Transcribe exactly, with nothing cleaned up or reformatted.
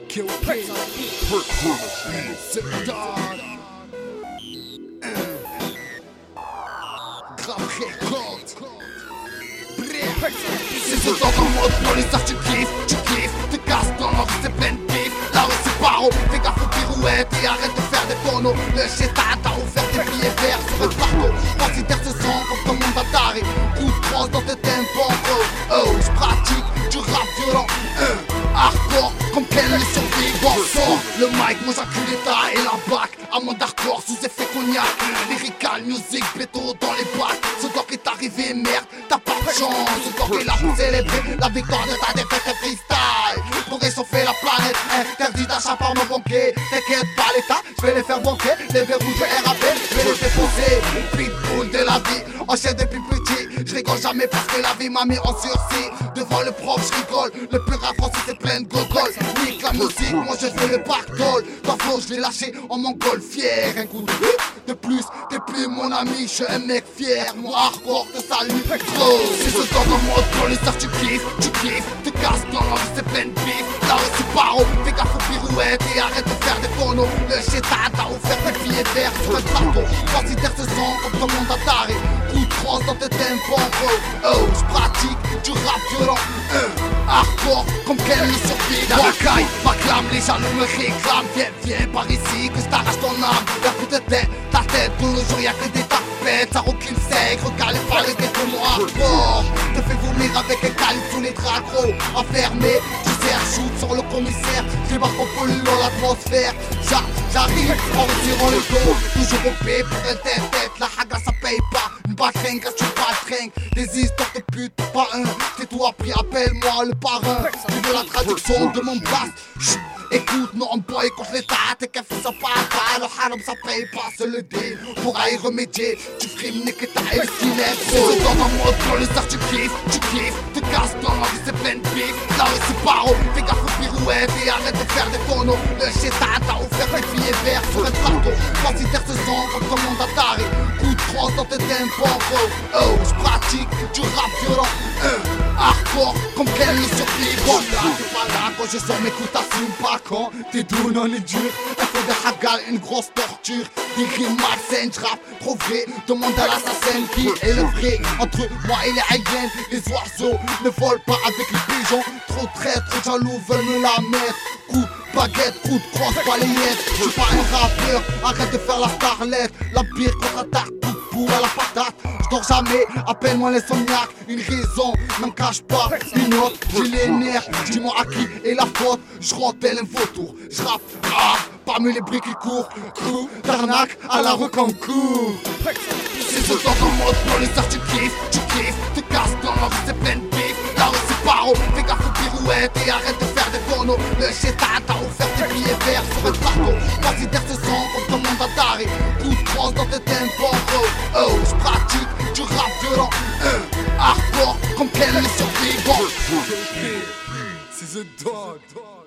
Ok, ok. C'est le dog. Grave récolte. C'est ce temps en mode polisseur, tu kiffes, tu kiffes. Te casses dans l'envie, c'est plein de pif. Là où c'est paro, fais gaffe aux pirouettes et arrête de faire des tonneaux. Le chétan t'a offert des billets verts sur le parcours. Considère ce son comme ton monde Atari. Coup de crosse dans tes tempos. Oh, oh, j'pratique du rap violent. Euh, hardcore, comme quel est sur Big Boss. Sors le mic, moi j'accule l'état et la bac. À mon hardcore sous effet cognac. Lyrical music, béto dans les bacs. Ce doc est arrivé, merde, t'as pas de chance. Ce doc est là pour célébrer la victoire de ta défaite et freestyle. Pour réchauffer la planète, interdit d'achat par mon banquier. T'inquiète pas l'état, je vais les faire banquer. Les verrous de R A P, je vais les défoncer. Pitbull de la vie, enchaîne depuis petit. Je rigole jamais parce que la vie m'a mis en sursis. Devant le prof, je rigole. Le plus rap français c'est plein de gogol. Nique la musique, moi je fais le pactole. Ton flow, je l'ai lâché en mongol fier. Un coup de de plus, t'es plus mon ami, je suis un mec fier. Mon hardcore te salue trop. C'est ce temps en mode polisseur, tu kiffes, tu kiffes. Te casses dans l'envie, c'est plein de bif. Là où c'est paro, fais gaffe aux pirouettes et arrête de faire des tonneaux. Le chétan t'a offert des billets verts sur un plateau. Considère ce son comme ton monde Atari. Coup de crosse dans tes tempos. Oh, j'pratique du rap violent. Euh, hardcore, comme quel est sur Big Boss. M'acclame, m'acclame, les jaloux me réclament. Viens, viens par ici, que je t'arrache ton âme. Y'a plus de tête, ta tête, tout le jour y'a que des tapettes. Ça roule qu'il sait, recalé par les ghettos moi hardcore. Te fais vomir avec un calibre sous les draps gros. Enfermé, tu sais, shoot sur le commissaire. J'débarque en polluant l'atmosphère. J'arrive en retirant le dos. Toujours au P pour un tête-tête. La haga ça paye pas. Une batringue, tu batringue. Des histoires de pute, pas un. C'est tout appris, appelle-moi le parrain. Tu veux la traduction de mon blast? Chut, écoute, non, boy, écoute l'état. T'es qu'un fils à pas, le haram ça paye pas, c'est le deal. Pour y remédier, tu frimes Nikita et le cinéma. C'est dans un mode polisseur, tu kiffes, tu kiffes. Te casses dans l'envie, c'est plein de bif. Là où c'est paro, fais gaffe aux pirouettes et arrête de faire des tonneaux. Le chétan t'a offert des billets verts sur un plateau. Considère ce son comme ton monde Atari. Coup de crosse dans tes tempos. Oh, j'pratique du rap violent. Euh, hardcore, comme quel est sur Big Boss. T'es pas là quand je sors mes coups, t'assumes pas quand t'es doux, non est dur. Il faut des hagal, une grosse torture. Des rimes malsaines, j'rappe trop vrai. Demande à l'assassin qui est le vrai. Entre moi et les hyènes, les oiseaux ne volent pas avec les pigeons. Trop traîtres, trop jaloux veulent me la mettre. Coup de baguette, coup de crosse, balayette. J'suis pas un rappeur, arrête de faire la starlette. La pire contre-attaque, coup de boule à la patate. J'dors jamais, appelle-moi l'insomniaque. Une raison, n'en cache pas une autre. J'ai les nerfs, dis-moi à qui est la faute. J'rentre tel un vautour, j'rappe, ah, parmi les briques qui courent. Coup d'arnaque à la reconcours. C'est ce temps en mode polisseur, tu kiffes, tu kiffes. Te casses dans l'envie, c'est plein de bif. Là où c'est paro, fais gaffe aux pirouettes et arrête de faire des tonneaux. Le chétan t'a offert des billets verts sur un plateau. Considère ce son comme ton monde Atari. Coup de crosse dans tes tempos. Oh, oh, j'pratique du rap violent. Euh, hardcore, comme quel est sur Big Boss. C'est The Dog.